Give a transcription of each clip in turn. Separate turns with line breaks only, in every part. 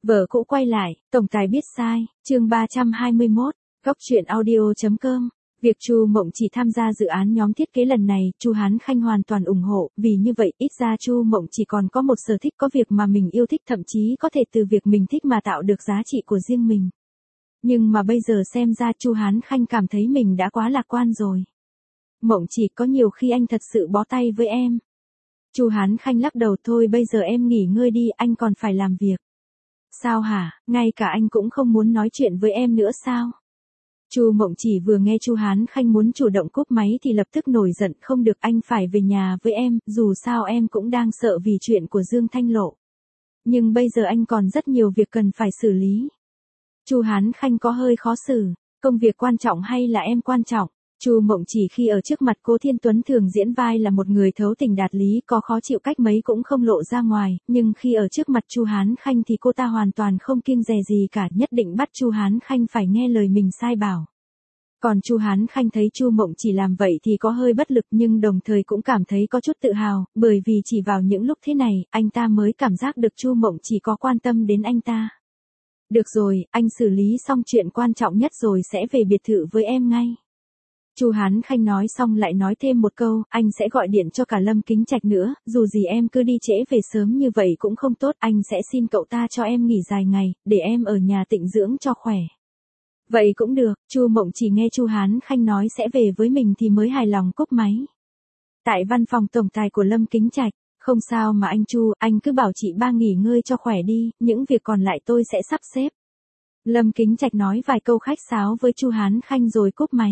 Vợ cũ quay lại, tổng tài biết sai, chương 321, góc truyện audio.com. Việc Chu Mộng Chỉ tham gia dự án nhóm thiết kế lần này, Chu Hán Khanh hoàn toàn ủng hộ, vì như vậy ít ra Chu Mộng Chỉ còn có một sở thích, có việc mà mình yêu thích, thậm chí có thể từ việc mình thích mà tạo được giá trị của riêng mình. Nhưng mà bây giờ xem ra Chu Hán Khanh cảm thấy mình đã quá lạc quan rồi. Mộng Chỉ, có nhiều khi anh thật sự bó tay với em. Chu Hán Khanh lắc đầu, thôi bây giờ em nghỉ ngơi đi, anh còn phải làm việc. Sao hả, ngay cả anh cũng không muốn nói chuyện với em nữa sao? Chu Mộng Chỉ vừa nghe Chu Hán Khanh muốn chủ động cúp máy thì lập tức nổi giận, không được, anh phải về nhà với em, dù sao em cũng đang sợ vì chuyện của Dương Thanh Lộ. Nhưng bây giờ anh còn rất nhiều việc cần phải xử lý. Chu Hán Khanh có hơi khó xử, công việc quan trọng hay là em quan trọng? Chu Mộng Chỉ khi ở trước mặt Cố Thiên Tuấn thường diễn vai là một người thấu tình đạt lý, có khó chịu cách mấy cũng không lộ ra ngoài, nhưng khi ở trước mặt Chu Hán Khanh thì cô ta hoàn toàn không kiêng dè gì cả, nhất định bắt Chu Hán Khanh phải nghe lời mình sai bảo. Còn Chu Hán Khanh thấy Chu Mộng Chỉ làm vậy thì có hơi bất lực, nhưng đồng thời cũng cảm thấy có chút tự hào, bởi vì chỉ vào những lúc thế này, anh ta mới cảm giác được Chu Mộng Chỉ có quan tâm đến anh ta. Được rồi, anh xử lý xong chuyện quan trọng nhất rồi sẽ về biệt thự với em ngay. Chu Hán Khanh nói xong lại nói thêm một câu, anh sẽ gọi điện cho cả Lâm Kính Trạch nữa, dù gì em cứ đi trễ về sớm như vậy cũng không tốt, anh sẽ xin cậu ta cho em nghỉ dài ngày, để em ở nhà tịnh dưỡng cho khỏe. Vậy cũng được, Chu Mộng Chỉ nghe Chu Hán Khanh nói sẽ về với mình thì mới hài lòng cúp máy. Tại văn phòng tổng tài của Lâm Kính Trạch, không sao mà anh Chu, anh cứ bảo chị ba nghỉ ngơi cho khỏe đi, những việc còn lại tôi sẽ sắp xếp. Lâm Kính Trạch nói vài câu khách sáo với Chu Hán Khanh rồi cúp máy.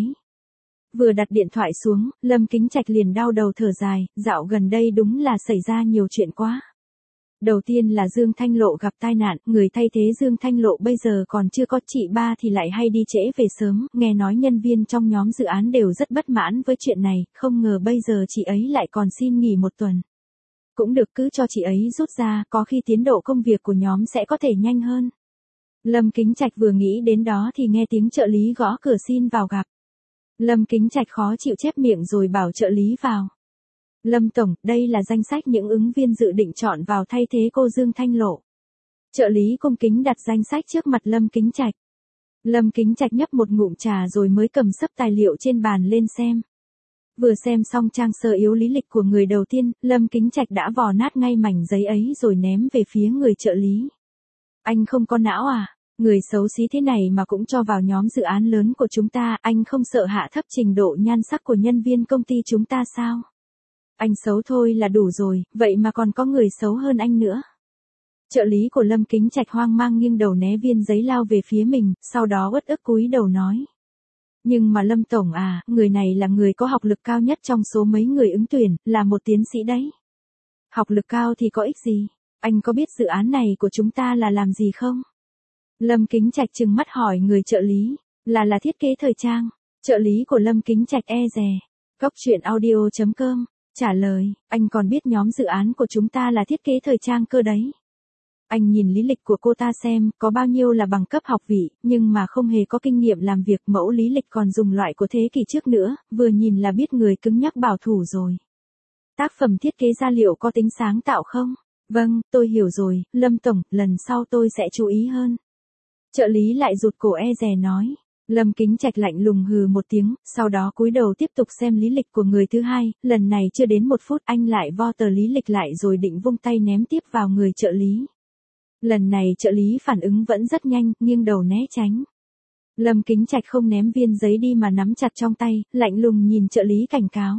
Vừa đặt điện thoại xuống, Lâm Kính Trạch liền đau đầu thở dài, dạo gần đây đúng là xảy ra nhiều chuyện quá. Đầu tiên là Dương Thanh Lộ gặp tai nạn, người thay thế Dương Thanh Lộ bây giờ còn chưa có, chị ba thì lại hay đi trễ về sớm, nghe nói nhân viên trong nhóm dự án đều rất bất mãn với chuyện này, không ngờ bây giờ chị ấy lại còn xin nghỉ một tuần. Cũng được, cứ cho chị ấy rút ra, có khi tiến độ công việc của nhóm sẽ có thể nhanh hơn. Lâm Kính Trạch vừa nghĩ đến đó thì nghe tiếng trợ lý gõ cửa xin vào gặp. Lâm Kính Trạch khó chịu chép miệng rồi bảo trợ lý vào. Lâm tổng, đây là danh sách những ứng viên dự định chọn vào thay thế cô Dương Thanh Lộ. Trợ lý cung kính đặt danh sách trước mặt Lâm Kính Trạch. Lâm Kính Trạch nhấp một ngụm trà rồi mới cầm sấp tài liệu trên bàn lên xem. Vừa xem xong trang sơ yếu lý lịch của người đầu tiên, Lâm Kính Trạch đã vò nát ngay mảnh giấy ấy rồi ném về phía người trợ lý. Anh không có não à? Người xấu xí thế này mà cũng cho vào nhóm dự án lớn của chúng ta, anh không sợ hạ thấp trình độ nhan sắc của nhân viên công ty chúng ta sao? Anh xấu thôi là đủ rồi, vậy mà còn có người xấu hơn anh nữa. Trợ lý của Lâm Kính Trạch hoang mang nghiêng đầu né viên giấy lao về phía mình, sau đó uất ức cúi đầu nói. Nhưng mà Lâm tổng à, người này là người có học lực cao nhất trong số mấy người ứng tuyển, là một tiến sĩ đấy. Học lực cao thì có ích gì? Anh có biết dự án này của chúng ta là làm gì không? Lâm Kính Trạch trừng mắt hỏi người trợ lý, là thiết kế thời trang. Trợ lý của Lâm Kính Trạch e dè. Góc truyện audio.com, trả lời, anh còn biết nhóm dự án của chúng ta là thiết kế thời trang cơ đấy. Anh nhìn lý lịch của cô ta xem, có bao nhiêu là bằng cấp học vị, nhưng mà không hề có kinh nghiệm làm việc, mẫu lý lịch còn dùng loại của thế kỷ trước nữa, vừa nhìn là biết người cứng nhắc bảo thủ rồi. Tác phẩm thiết kế ra liệu có tính sáng tạo không? Vâng, tôi hiểu rồi, Lâm tổng, lần sau tôi sẽ chú ý hơn. Trợ lý lại rụt cổ e dè nói. Lâm Kính Trạch lạnh lùng hừ một tiếng, sau đó cúi đầu tiếp tục xem lý lịch của người thứ hai, lần này chưa đến 1 phút anh lại vo tờ lý lịch lại rồi định vung tay ném tiếp vào người trợ lý. Lần này trợ lý phản ứng vẫn rất nhanh, nghiêng đầu né tránh. Lâm Kính Trạch không ném viên giấy đi mà nắm chặt trong tay, lạnh lùng nhìn trợ lý cảnh cáo.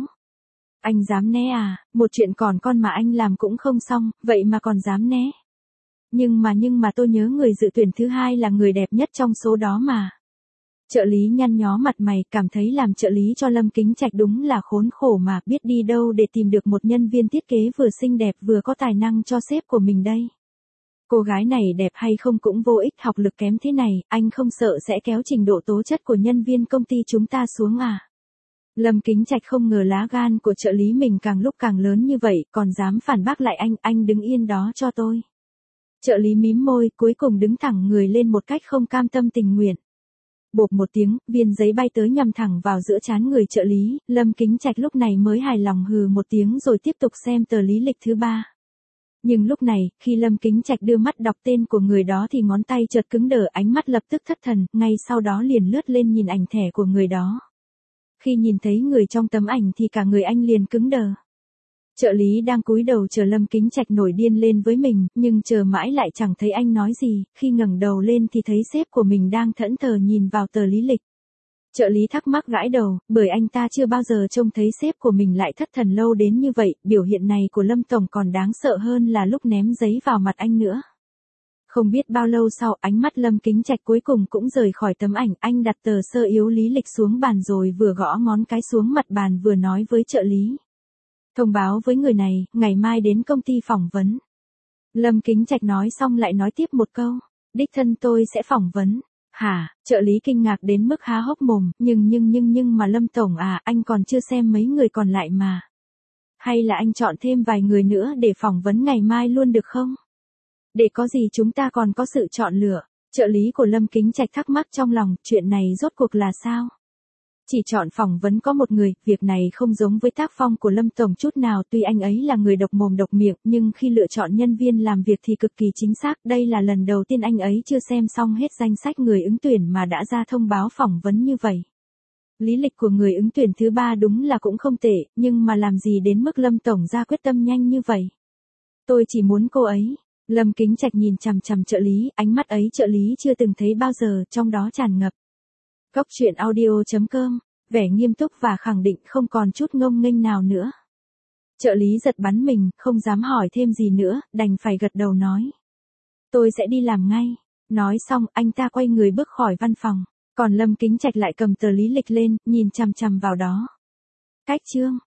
Anh dám né à, một chuyện còn con mà anh làm cũng không xong, vậy mà còn dám né. Nhưng mà tôi nhớ người dự tuyển thứ hai là người đẹp nhất trong số đó mà. Trợ lý nhăn nhó mặt mày, cảm thấy làm trợ lý cho Lâm Kính Trạch đúng là khốn khổ mà, biết đi đâu để tìm được một nhân viên thiết kế vừa xinh đẹp vừa có tài năng cho sếp của mình đây. Cô gái này đẹp hay không cũng vô ích, học lực kém thế này, anh không sợ sẽ kéo trình độ tố chất của nhân viên công ty chúng ta xuống à? Lâm Kính Trạch không ngờ lá gan của trợ lý mình càng lúc càng lớn như vậy, còn dám phản bác lại anh đứng yên đó cho tôi. Trợ lý mím môi, cuối cùng đứng thẳng người lên một cách không cam tâm tình nguyện. Bộp một tiếng, viên giấy bay tới nhằm thẳng vào giữa trán người trợ lý, Lâm Kính Trạch lúc này mới hài lòng hừ một tiếng rồi tiếp tục xem tờ lý lịch thứ ba. Nhưng lúc này, khi Lâm Kính Trạch đưa mắt đọc tên của người đó thì ngón tay chợt cứng đờ, ánh mắt lập tức thất thần, ngay sau đó liền lướt lên nhìn ảnh thẻ của người đó. Khi nhìn thấy người trong tấm ảnh thì cả người anh liền cứng đờ. Trợ lý đang cúi đầu chờ Lâm Kính Trạch nổi điên lên với mình, nhưng chờ mãi lại chẳng thấy anh nói gì, khi ngẩng đầu lên thì thấy sếp của mình đang thẫn thờ nhìn vào tờ lý lịch. Trợ lý thắc mắc gãi đầu, bởi anh ta chưa bao giờ trông thấy sếp của mình lại thất thần lâu đến như vậy, biểu hiện này của Lâm Tổng còn đáng sợ hơn là lúc ném giấy vào mặt anh nữa. Không biết bao lâu sau, ánh mắt Lâm Kính Trạch cuối cùng cũng rời khỏi tấm ảnh, anh đặt tờ sơ yếu lý lịch xuống bàn rồi vừa gõ ngón cái xuống mặt bàn vừa nói với trợ lý. Thông báo với người này, ngày mai đến công ty phỏng vấn. Lâm Kính Trạch nói xong lại nói tiếp một câu, đích thân tôi sẽ phỏng vấn. Hả, trợ lý kinh ngạc đến mức há hốc mồm, nhưng mà Lâm Tổng à, anh còn chưa xem mấy người còn lại mà. Hay là anh chọn thêm vài người nữa để phỏng vấn ngày mai luôn được không? Để có gì chúng ta còn có sự chọn lựa. Trợ lý của Lâm Kính Trạch thắc mắc trong lòng, chuyện này rốt cuộc là sao? Chỉ chọn phỏng vấn có một người, việc này không giống với tác phong của Lâm Tổng chút nào, tuy anh ấy là người độc mồm độc miệng, nhưng khi lựa chọn nhân viên làm việc thì cực kỳ chính xác, đây là lần đầu tiên anh ấy chưa xem xong hết danh sách người ứng tuyển mà đã ra thông báo phỏng vấn như vậy. Lý lịch của người ứng tuyển thứ 3 đúng là cũng không tệ, nhưng mà làm gì đến mức Lâm Tổng ra quyết tâm nhanh như vậy? Tôi chỉ muốn cô ấy. Lâm Kính Trạch nhìn chằm chằm trợ lý, ánh mắt ấy trợ lý chưa từng thấy bao giờ, trong đó tràn ngập. Góc truyện audio.com, vẻ nghiêm túc và khẳng định không còn chút ngông nghênh nào nữa. Trợ lý giật bắn mình, không dám hỏi thêm gì nữa, đành phải gật đầu nói. Tôi sẽ đi làm ngay. Nói xong, anh ta quay người bước khỏi văn phòng. Còn Lâm Kính Trạch lại cầm tờ lý lịch lên, nhìn chằm chằm vào đó. Cách chương.